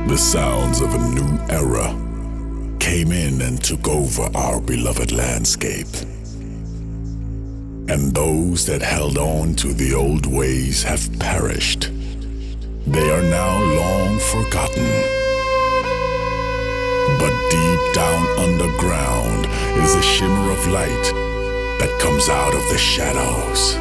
The sounds of a new era came in and took over our beloved landscape. And those that held on to the old ways have perished. They are now long forgotten. But deep down underground is a shimmer of light that comes out of the shadows.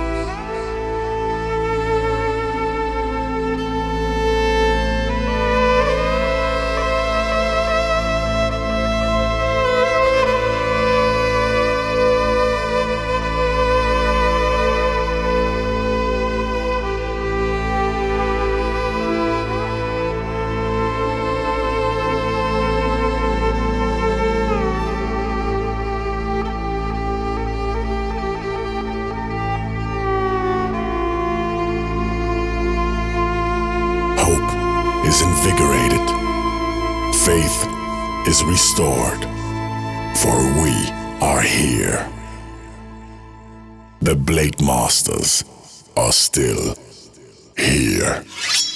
Is invigorated, faith is restored, for we are here. The Blade Masters are still here.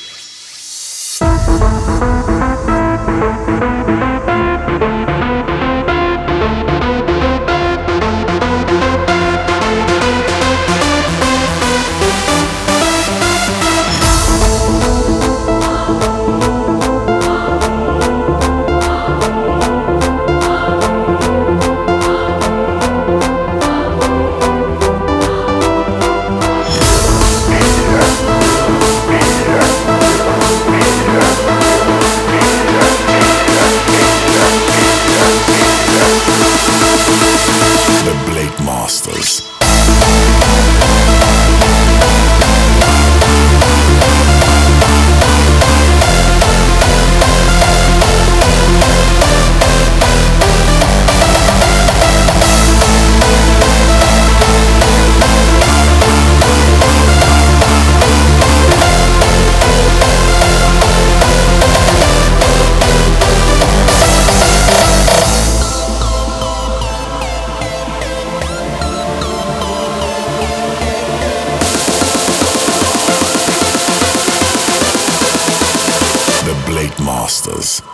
Masters. Blade Masters.